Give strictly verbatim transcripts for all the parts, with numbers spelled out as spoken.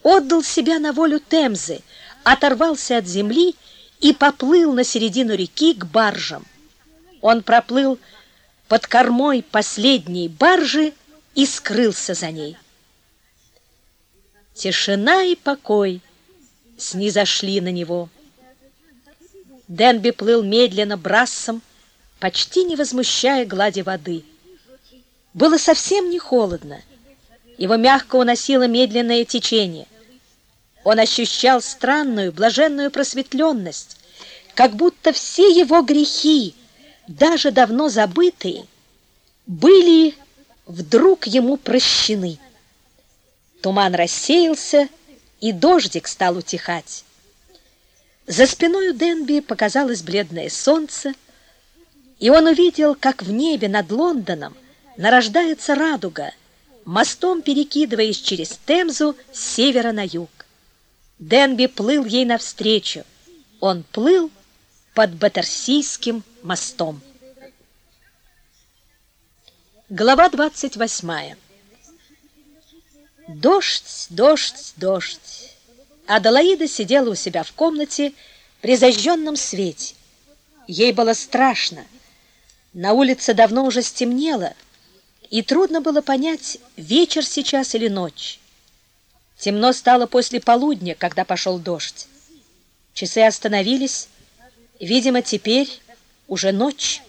отдал себя на волю Темзы, оторвался от земли и поплыл на середину реки к баржам. Он проплыл под кормой последней баржи и скрылся за ней. Тишина и покой снизошли на него. Денби плыл медленно брассом, почти не возмущая глади воды. Было совсем не холодно. Его мягко уносило медленное течение. Он ощущал странную, блаженную просветленность, как будто все его грехи, даже давно забытые, были вдруг ему прощены. Туман рассеялся, и дождик стал утихать. За спиной у Денби показалось бледное солнце, и он увидел, как в небе над Лондоном нарождается радуга, мостом перекидываясь через Темзу с севера на юг. Денби плыл ей навстречу. Он плыл под Баттерсийским мостом. Глава двадцать восьмая. Дождь, дождь, дождь. Аделаида сидела у себя в комнате при зажженном свете. Ей было страшно. На улице давно уже стемнело, и трудно было понять, вечер сейчас или ночь. Темно стало после полудня, когда пошел дождь. Часы остановились. Видимо, теперь уже ночь.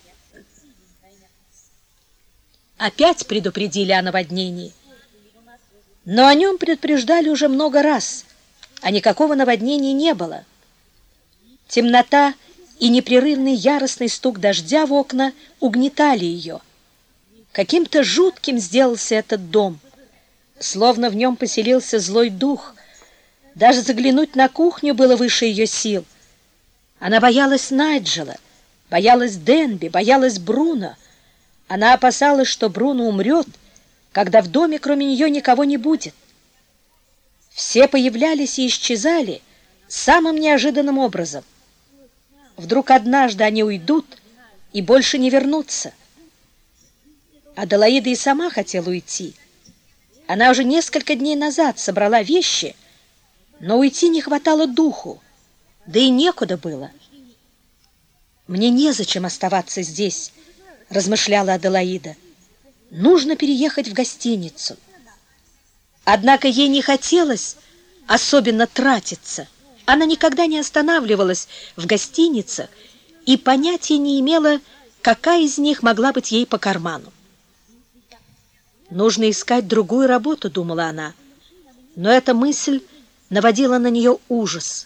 Опять предупредили о наводнении. Но о нем предупреждали уже много раз, а никакого наводнения не было. Темнота и непрерывный яростный стук дождя в окна угнетали ее. Каким-то жутким сделался этот дом, словно в нем поселился злой дух. Даже заглянуть на кухню было выше ее сил. Она боялась Найджела, боялась Денби, боялась Бруно. Она опасалась, что Бруно умрет, когда в доме кроме нее никого не будет. Все появлялись и исчезали самым неожиданным образом. Вдруг однажды они уйдут и больше не вернутся. Аделаида и сама хотела уйти. Она уже несколько дней назад собрала вещи, но уйти не хватало духу, да и некуда было. «Мне незачем оставаться здесь», — размышляла Аделаида. «Нужно переехать в гостиницу». Однако ей не хотелось особенно тратиться. Она никогда не останавливалась в гостиницах и понятия не имела, какая из них могла быть ей по карману. «Нужно искать другую работу», — думала она, но эта мысль наводила на нее ужас.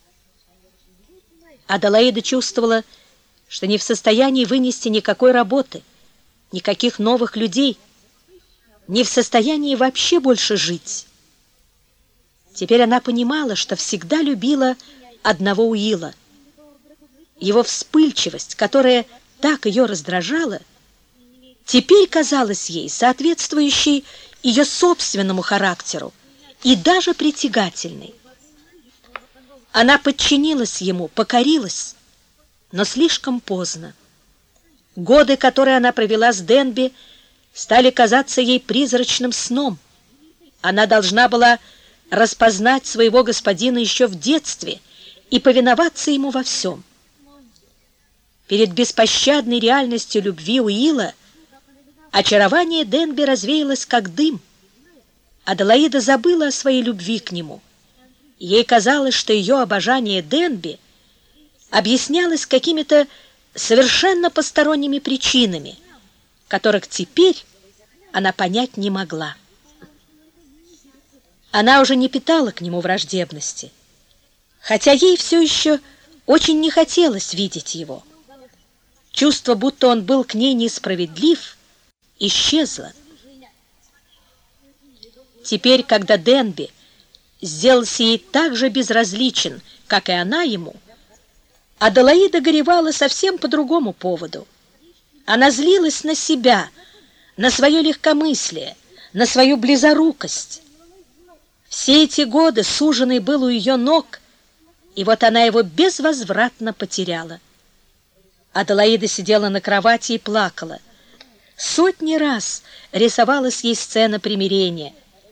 Аделаида чувствовала, что не в состоянии вынести никакой работы, никаких новых людей, не в состоянии вообще больше жить. Теперь она понимала, что всегда любила одного Уилла. Его вспыльчивость, которая так ее раздражала, теперь казалась ей соответствующей ее собственному характеру и даже притягательной. Она подчинилась ему, покорилась, но слишком поздно. Годы, которые она провела с Денби, стали казаться ей призрачным сном. Она должна была распознать своего господина еще в детстве и повиноваться ему во всем. Перед беспощадной реальностью любви Уилла очарование Денби развеялось как дым. Аделаида забыла о своей любви к нему. Ей казалось, что ее обожание Денби объяснялось какими-то совершенно посторонними причинами, которых теперь она понять не могла. Она уже не питала к нему враждебности, хотя ей все еще очень не хотелось видеть его. Чувство, будто он был к ней несправедлив, исчезло. Теперь, когда Денби сделался ей так же безразличен, как и она ему, Аделаида горевала совсем по другому поводу. Она злилась на себя, на свое легкомыслие, на свою близорукость. Все эти годы суженый был у ее ног, и вот она его безвозвратно потеряла. Аделаида сидела на кровати и плакала. Сотни раз рисовалась ей сцена примирения —